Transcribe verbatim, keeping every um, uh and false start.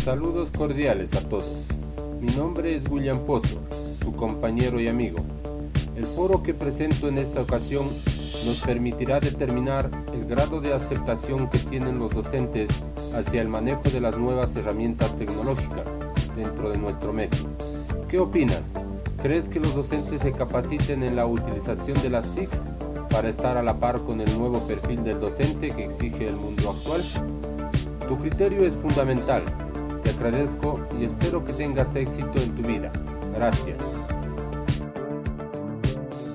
Saludos cordiales a todos. Mi nombre es William Pozo, su compañero y amigo. El foro que presento en esta ocasión nos permitirá determinar el grado de aceptación que tienen los docentes hacia el manejo de las nuevas herramientas tecnológicas dentro de nuestro medio. ¿Qué opinas? ¿Crees que los docentes se capaciten en la utilización de las T I Cs para estar a la par con el nuevo perfil del docente que exige el mundo actual? Tu criterio es fundamental. Te agradezco y espero que tengas éxito en tu vida. Gracias.